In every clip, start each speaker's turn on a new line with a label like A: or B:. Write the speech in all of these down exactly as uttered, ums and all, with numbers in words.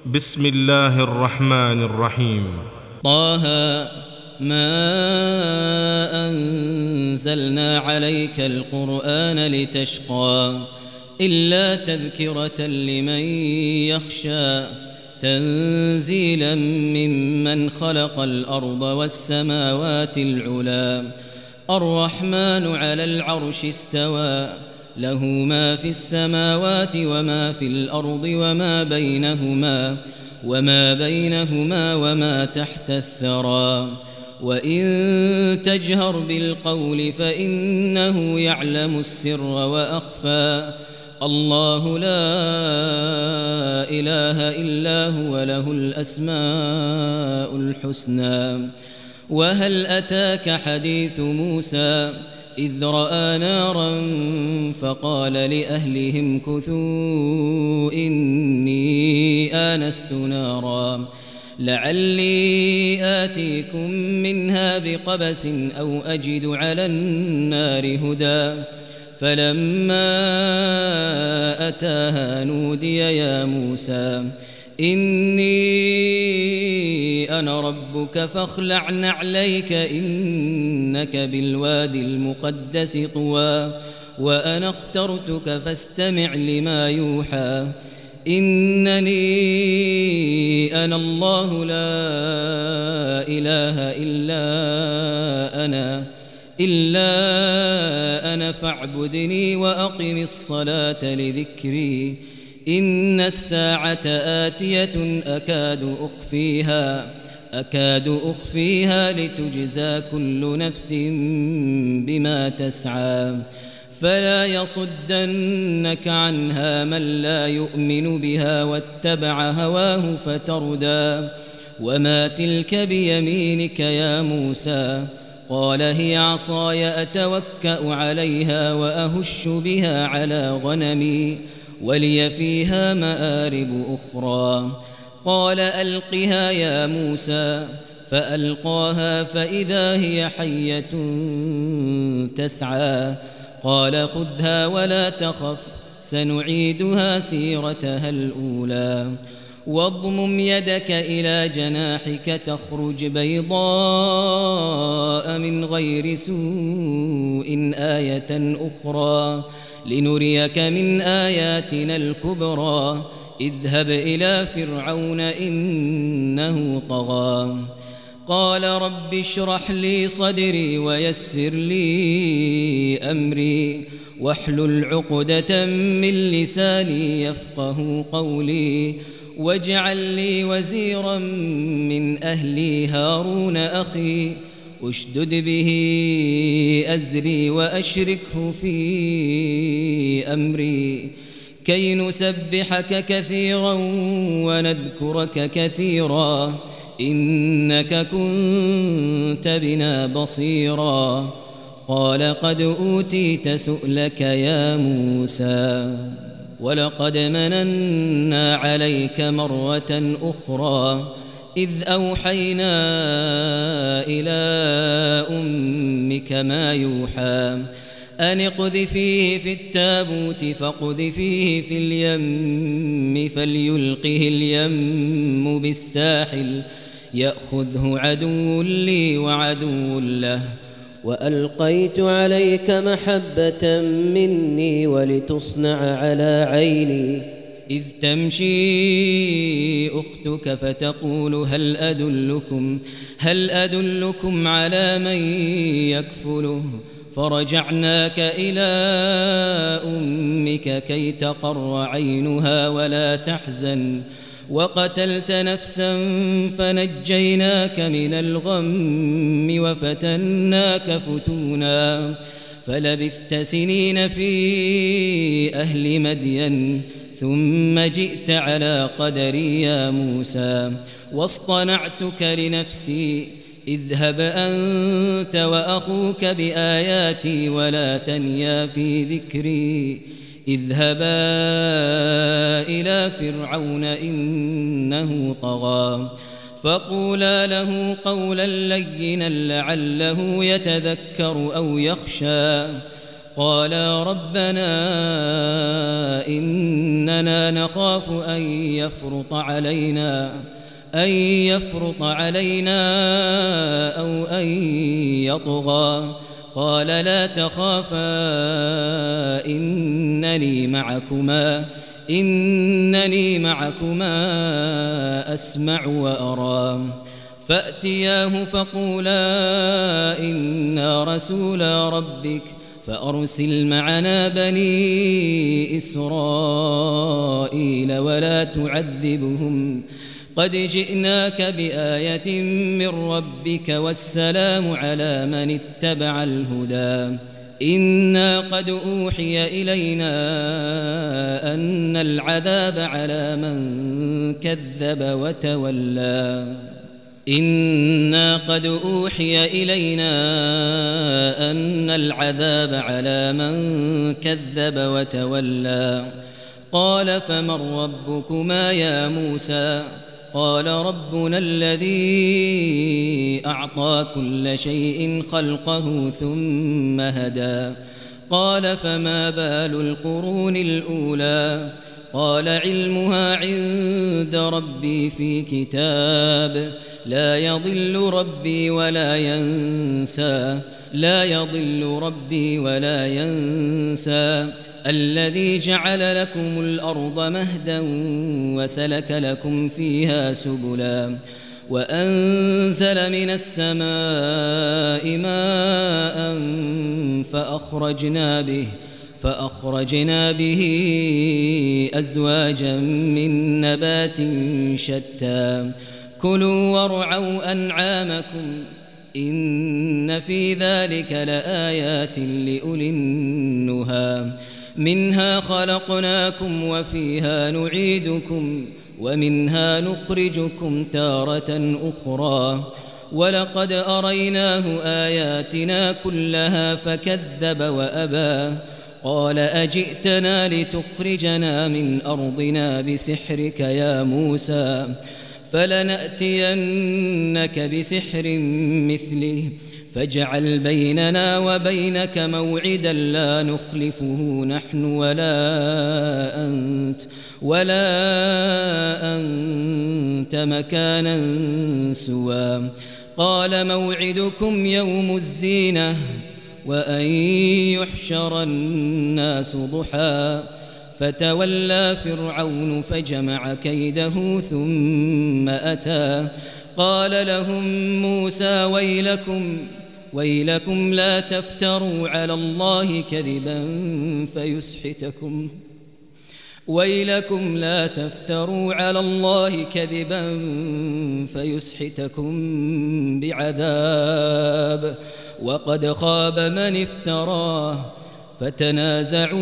A: بسم الله الرحمن الرحيم.
B: طه ما أنزلنا عليك القرآن لتشقى إلا تذكرة لمن يخشى تنزيلا ممن خلق الأرض والسماوات العلى الرحمن على العرش استوى له ما في السماوات وما في الأرض وما بينهما وما بينهما وما تحت الثرى وإن تجهر بالقول فإنه يعلم السر وأخفى الله لا إله إلا هو له الأسماء الحسنى. وهل أتاك حديث موسى إذ رأى نارا فقال لأهلهم كثوا إني آنست نارا لعلي آتيكم منها بقبس أو أجد على النار هدى فلما أتاها نودي يا موسى إني أنا ربك فاخلع نعليك إنك بالوادي المقدس طوى وأنا اخترتك فاستمع لما يوحى إنني أنا الله لا إله إلا أنا إلا أنا فاعبدني وأقم الصلاة لذكري إن الساعة آتية أكاد أخفيها أكاد أخفيها لتجزى كل نفس بما تسعى فلا يصدنك عنها من لا يؤمن بها واتبع هواه فتردى وما تلك بيمينك يا موسى قال هي عصاي أتوكأ عليها وأهش بها على غنمي ولي فيها مآرب أخرى قال ألقها يا موسى فألقاها فإذا هي حية تسعى قال خذها ولا تخف سنعيدها سيرتها الأولى واضمم يدك إلى جناحك تخرج بيضاء من غير سوء آية أخرى لنريك من آياتنا الكبرى اذهب إلى فرعون إنه طغى قال رب اشرح لي صدري ويسر لي أمري واحلل عقدة من لساني يفقه قولي واجعل لي وزيرا من أهلي هارون أخي اشدد به أزري وأشركه في أمري كي نسبحك كثيرا ونذكرك كثيرا إنك كنت بنا بصيرا قال قد أوتيت سؤلك يا موسى ولقد مننا عليك مرة أخرى إذ أوحينا إلى أمك ما يوحى أن اقذفيه في التابوت فاقذفيه في اليم فليلقه اليم بالساحل يأخذه عدو لي وعدو له وألقيت عليك محبة مني ولتصنع على عيني إذ تمشي أختك فتقول هل أدلكم هل أدلكم على من يكفله فرجعناك إلى أمك كي تقر عينها ولا تحزن وقتلت نفسا فنجيناك من الغم وفتناك فتونا فلبثت سنين في أهل مدين ثم جئت على قدري يا موسى واصطنعتك لنفسي اذهب أنت وأخوك بآياتي ولا تنيا في ذكري اذهبا إلى فرعون إنه طغى فقولا له قولا لينا لعله يتذكر أو يخشى قالا ربنا إننا نخاف أن يفرط علينا أن يفرط علينا أو أن يطغى قال لا تخافا إنني معكما إنني معكما أسمع وأرى فأتياه فقولا إنا رسولا ربك فأرسل معنا بني إسرائيل ولا تعذبهم قد جئناك بآية من ربك والسلام على من اتبع الهدى إنا قد أوحي إلينا أن العذاب على من كذب وتولى إنا قد أوحي إلينا أن العذاب على من كذب وتولى قال فمن ربكما يا موسى قال ربنا الذي أعطى كل شيء خلقه ثم هدى قال فما بال القرون الأولى قال علمها عند ربي في كتاب لا يضل ربي ولا ينسى لا يضل ربي ولا ينسى الذي جعل لكم الأرض مهدا وسلك لكم فيها سبلا وأنزل من السماء ماء فأخرجنا به فأخرجنا به أزواجا من نبات شتى كلوا وارعوا أنعامكم إن في ذلك لآيات لأولي النهى منها خلقناكم وفيها نعيدكم ومنها نخرجكم تارة أخرى ولقد أريناه آياتنا كلها فكذب وأبى قال أجئتنا لتخرجنا من أرضنا بسحرك يا موسى فلنأتينك بسحر مثله فاجعل بيننا وبينك موعدا لا نخلفه نحن ولا أنت ولا أنت مكانا سوى قال موعدكم يوم الزينة وأن يحشر الناس ضحى فتولى فرعون فجمع كيده ثم أتى قال لهم موسى ويلكم ويلكم لا تفتروا على الله كذبا فيسحتكم ويلكم لا تفتروا على الله كذبا فيسحتكم بعذاب وقد خاب من افتراه فتنازعوا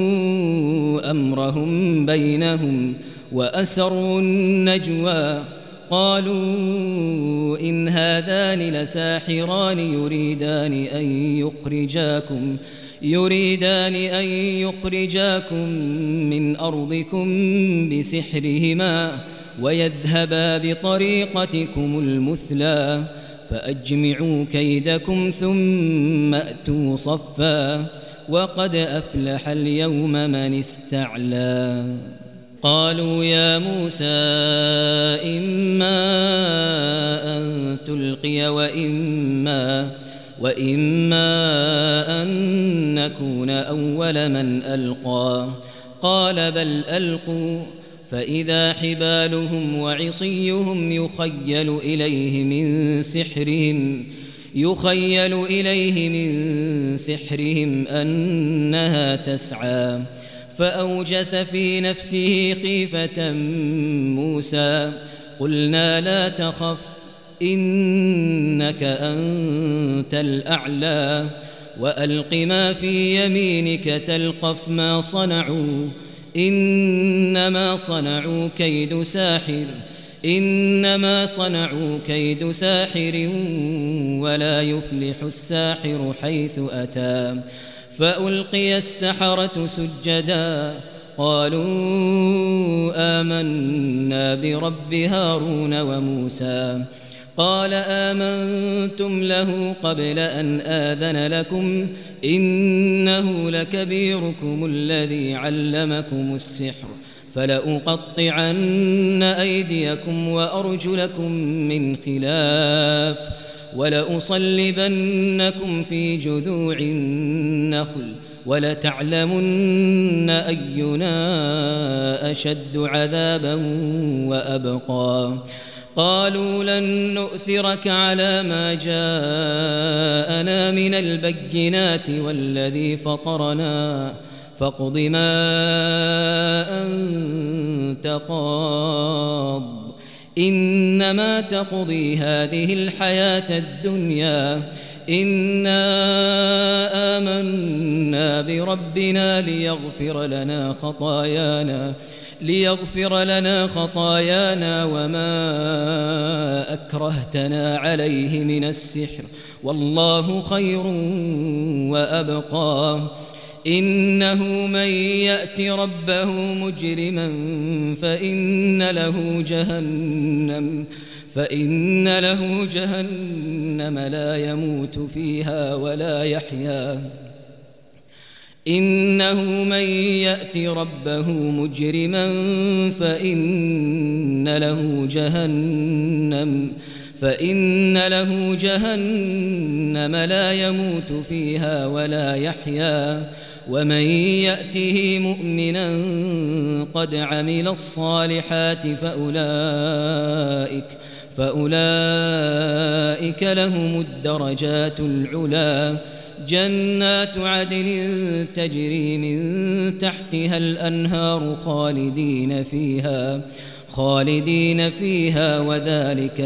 B: أمرهم بينهم وأسروا النجوى قالوا إن هذان لساحران يريدان أن يخرجاكم يريدان أن يخرجاكم من أرضكم بسحرهما ويذهبا بطريقتكم المثلى فأجمعوا كيدكم ثم أتوا صفا وقد أفلح اليوم من استعلى قالوا يا موسى إما أن تلقي وإما وإما أن نكون أول من ألقى قال بل ألقوا فإذا حبالهم وعصيهم يخيل إليه من سحرهم يخيل إليه من سحرهم أنها تسعى فأوجس في نفسه خيفة موسى قلنا لا تخف إنك أنت الأعلى وألق ما في يمينك تلقف ما صنعوا إنما صنعوا كيد ساحر إنما صنعوا كيد ساحر ولا يفلح الساحر حيث أتى فألقي السحرة سجدا قالوا آمنا برب هارون وموسى قال آمنتم له قبل أن آذن لكم إنه لكبيركم الذي علمكم السحر فلأقطعن أيديكم وأرجلكم من خلاف ولأصلبنكم في جذوع النخل ولتعلمن أينا أشد عذابا وأبقى قالوا لن نؤثرك على ما جاءنا من البينات والذي فطرنا فاقض ما أنت قاض إنما تقضي هذه الحياة الدنيا إنا آمنا بربنا ليغفر لنا خطايانا ليغفر لنا خطايانا وما أكرهتنا عليه من السحر والله خير وأبقى إنه من يأت ربه مجرما فإن له جهنم فإن له جهنم لا يموت فيها ولا يحيا إنه من يأت ربه مجرما فإن له جهنم فإن له جهنم لا يموت فيها ولا يحيا ومن يأته مؤمنا قد عمل الصالحات فأولئك فأولئك لهم الدرجات العلا جنات عدن تجري من تحتها الأنهار خالدين فيها خالدين فيها وذلك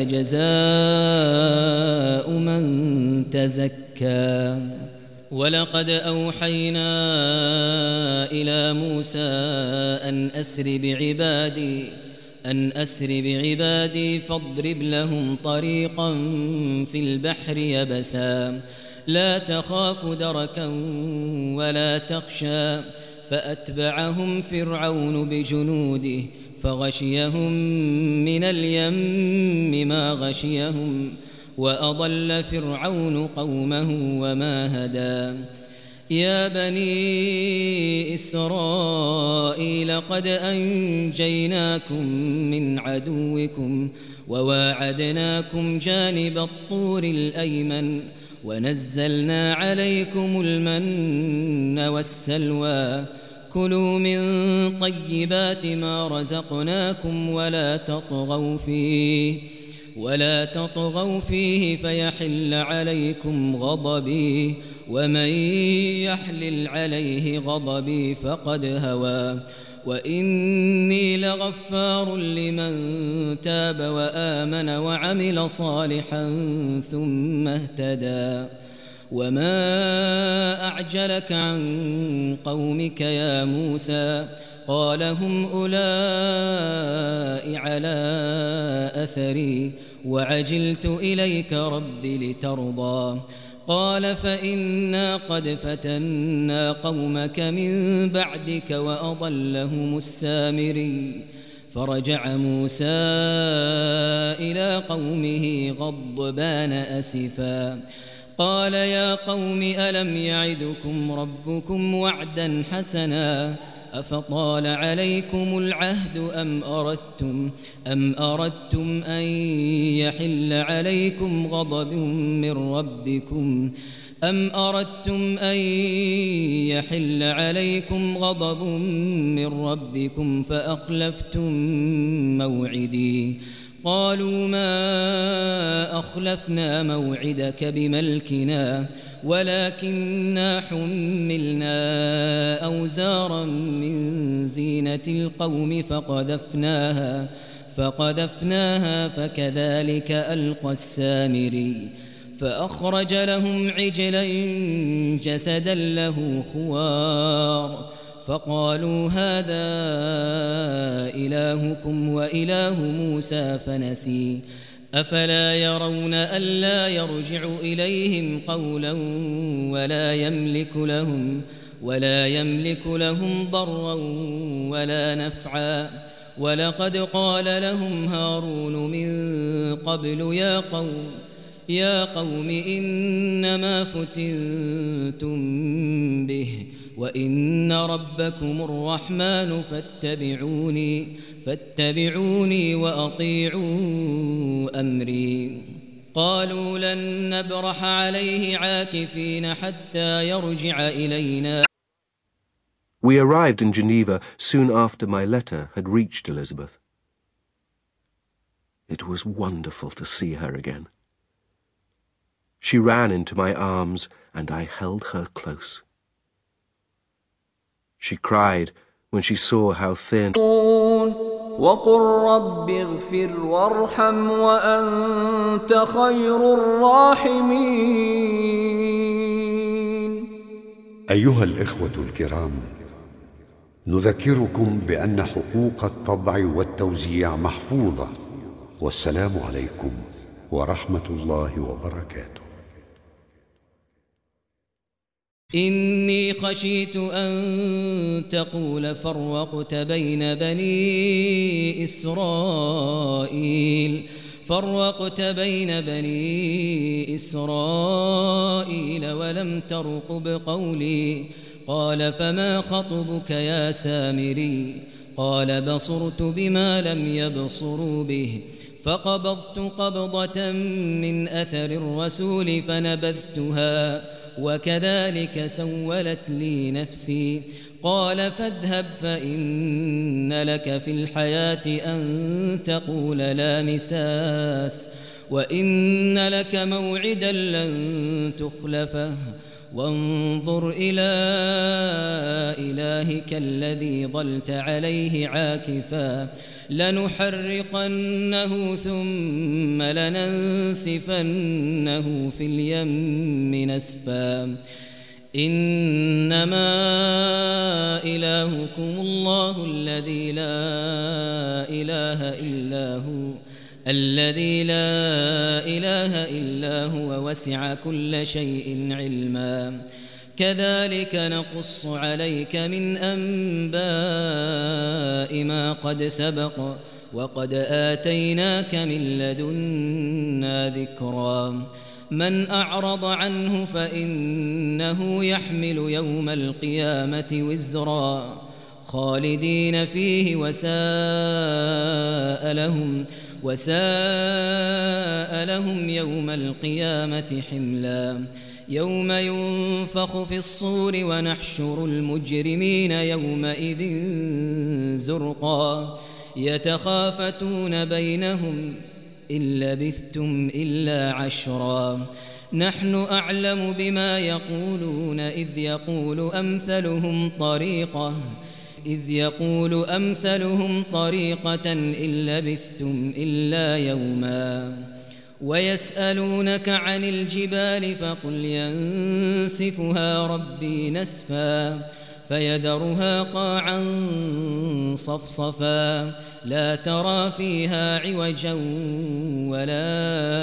B: جزاء من تزكى ولقد أوحينا إلى موسى أن أسر بعبادي أن أسر بعبادي فاضرب لهم طريقا في البحر يبسا لا تخاف دركا ولا تخشى فأتبعهم فرعون بجنوده فغشيهم من اليم ما غشيهم وأضل فرعون قومه وما هدى يا بني إسرائيل قد أنجيناكم من عدوكم وواعدناكم جانب الطور الأيمن ونزلنا عليكم المن والسلوى كلوا من طيبات ما رزقناكم ولا تطغوا فيه ولا تطغوا فيه فيحل عليكم غضبي ومن يحلل عليه غضبي فقد هوى وإني لغفار لمن تاب وآمن وعمل صالحا ثم اهتدى وما أعجلك عن قومك يا موسى قال هم أولئك على أثري وعجلت إليك رب لترضى قال فإنا قد فتنا قومك من بعدك وأضلهم السامري فرجع موسى إلى قومه غضبان أسفا قال يا قوم ألم يعدكم ربكم وعدا حسنا أفطال عليكم العهد أم أردتم أم أردتم أن يحل عليكم غضب من ربكم أم أردتم أن يحل عليكم غضب من ربكم فأخلفتم موعدي قالوا ما أخلفنا موعدك بملكنا ولكننا حملنا أوزارا من زينة القوم فقذفناها فقذفناها فكذلك ألقى السامري فأخرج لهم عجلا جسدا له خوار فقالوا هذا إلهكم وإله موسى فنسي أفلا يرون ألا يرجع إليهم قولا ولا يملك لهم ولا يملك لهم ضرا ولا نفعا ولقد قال لهم هارون من قبل يا قوم يا قوم إنما فتنتم به وإن ربكم الرحمن فاتبعوني فاتبعوني وأطيعوا أمري. قالوا لن نبرح عليه عاكفين حتى يرجع إلينا.
C: We arrived in Geneva soon after my letter had reached Elizabeth. It was wonderful to see her again. She ran into my arms and I held her close. She cried when she saw how thin
D: وقل رب اغفر وارحم وأنت خير الراحمين.
E: أيها الإخوة الكرام، نذكركم بأن حقوق الطبع والتوزيع محفوظة، والسلام عليكم ورحمة الله وبركاته.
B: إني خشيت أن تقول فرقت بين بني إسرائيل فرقت بين بني إسرائيل ولم ترقب قولي. قال فما خطبك يا سامري؟ قال بصرت بما لم يبصروا به فقبضت قبضة من أثر الرسول فنبذتها وكذلك سولت لي نفسي. قال فاذهب فإن لك في الحياة أن تقول لا مساس وإن لك موعدا لن تخلفه وانظر إلى إلهك الذي ظلت عليه عاكفا لنحرقنه ثم لننسفنه في اليم نسفا. إنما إلهكم الله الذي لا إله إلا هو الذي لا إله إلا هو وسع كل شيء علما. كذلك نقص عليك من أنباء ما قد سبق وقد آتيناك من لدنا ذكرا. من أعرض عنه فإنه يحمل يوم القيامة وزرا خالدين فيه وساء لهم وساء لهم يوم القيامة حملا. يوم ينفخ في الصور ونحشر المجرمين يومئذ زرقا يتخافتون بينهم إن لبثتم إلا عشرا. نحن أعلم بما يقولون إذ يقول أمثلهم طريقة إذ يقول أمثلهم طريقة إن لبثتم إلا يوما. ويسألونك عن الجبال فقل ينسفها ربي نسفا فيذرها قاعا صفصفا لا ترى فيها عوجا ولا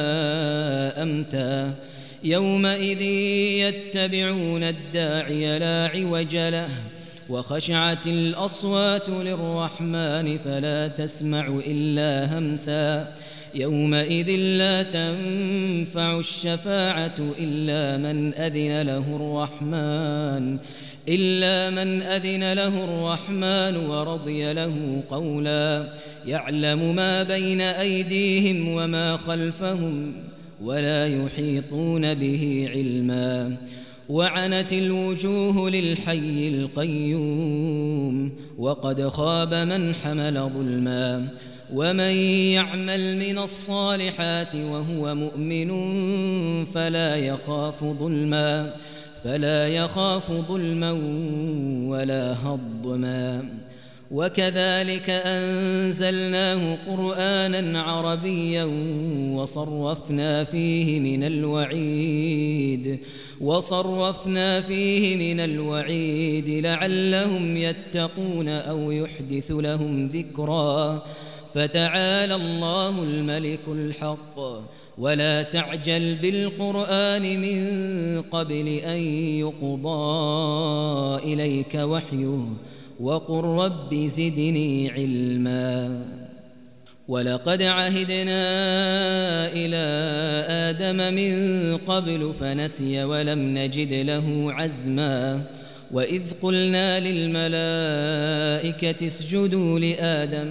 B: أمتا. يومئذ يتبعون الداعي لا عوج له وخشعت الأصوات للرحمن فلا تسمع إلا همسا. يومئذ لا تنفع الشفاعة إلا من أذن له الرحمن إلا من أذن له الرحمن ورضي له قولا. يعلم ما بين أيديهم وما خلفهم ولا يحيطون به علما. وعنت الوجوه للحي القيوم وقد خاب من حمل ظلما. ومن يعمل من الصالحات وهو مؤمن فلا يخاف ظلما فلا يخاف ظلما ولا هضما. وكذلك أنزلناه قرآنا عربيا وصرفنا فيه من الوعيد وصرفنا فيه من الوعيد لعلهم يتقون أو يحدث لهم ذكرا. فتعالى الله الملك الحق ولا تعجل بالقرآن من قبل أن يقضى إليك وحيه وقل رب زدني علما ولقد عهدنا إلى آدم من قبل فنسي ولم نجد له عزما وإذ قلنا للملائكة اسجدوا لآدم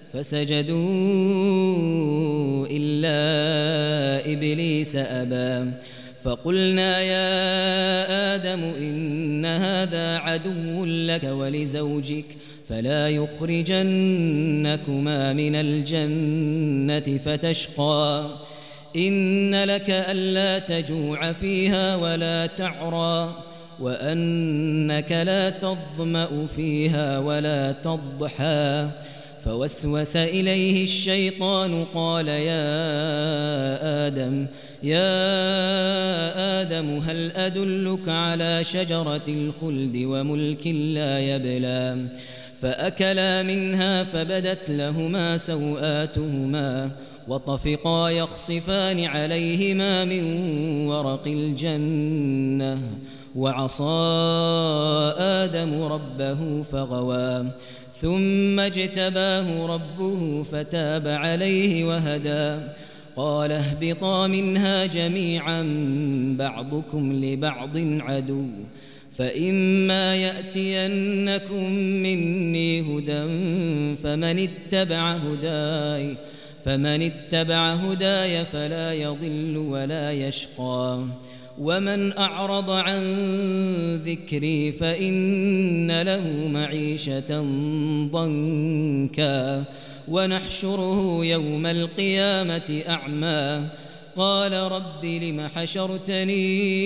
B: فسجدوا إلا إبليس أبى فقلنا يا آدم إن هذا عدو لك ولزوجك فلا يخرجنكما من الجنة فتشقى إن لك ألا تجوع فيها ولا تعرى وأنك لا تظمأ فيها ولا تضحى فوسوس إليه الشيطان قال يا آدم يا آدم هل أدلك على شجرة الخلد وملك لا يبلى فأكلا منها فبدت لهما سوآتهما وطفقا يخصفان عليهما من ورق الجنة وعصى آدم ربه فغوى ثم اجتباه ربه فتاب عليه وهدى قال اهبطا منها جميعا بعضكم لبعض عدو فإما يأتينكم مني هدى فمن اتبع هداي فمن اتبع هداي فلا يضل ولا يشقى ومن أعرض عن ذكري فإن له معيشة ضنكا ونحشره يوم القيامة أعمى قال رب لم حشرتني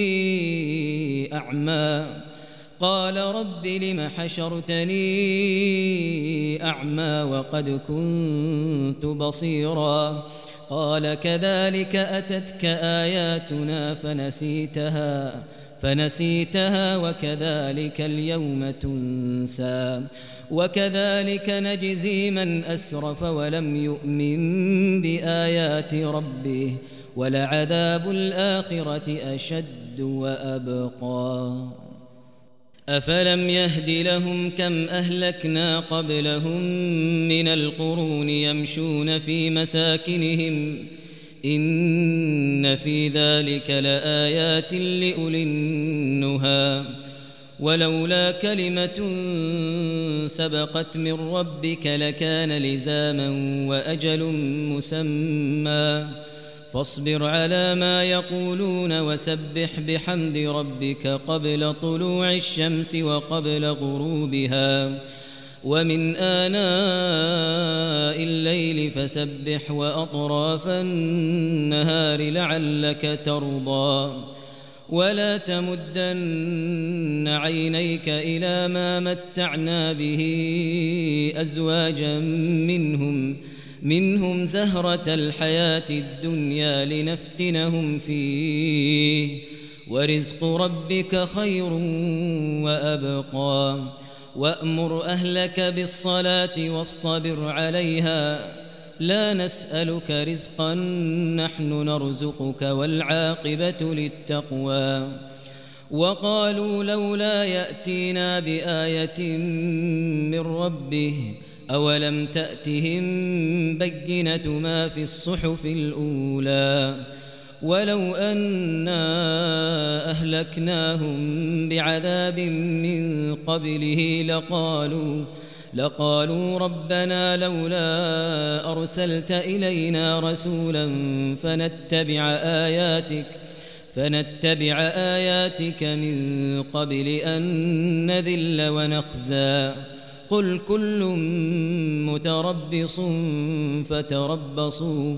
B: أعمى قال رب لم حشرتني أعمى وقد كنت بصيرا قال كذلك أتتك آياتنا فنسيتها فنسيتها وكذلك اليوم تنسى وكذلك نجزي من أسرف ولم يؤمن بآيات ربه ولعذاب الآخرة أشد وأبقى أفلم يهد لهم كم أهلكنا قبلهم من القرون يمشون في مساكنهم إن في ذلك لآيات لأولي النهى ولولا كلمة سبقت من ربك لكان لزاما وأجل مسمى فاصبر على ما يقولون وسبح بحمد ربك قبل طلوع الشمس وقبل غروبها ومن آناء الليل فسبح وأطراف النهار لعلك ترضى ولا تمدن عينيك إلى ما متعنا به أزواجا منهم منهم زهرة الحياة الدنيا لنفتنهم فيه ورزق ربك خير وأبقى وأمر أهلك بالصلاة واصطبر عليها لا نسألك رزقا نحن نرزقك والعاقبة للتقوى وقالوا لولا يأتينا بآية من ربه أولم تأتهم بينة ما في الصحف الأولى ولو أنا أهلكناهم بعذاب من قبله لقالوا لقالوا ربنا لولا أرسلت إلينا رسولا فنتبع آياتك فنتبع آياتك من قبل أن نذل ونخزى قل كل متربص فتربصوا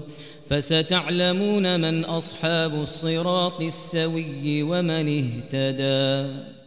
B: فستعلمون من أصحاب الصراط السوي ومن اهتدى.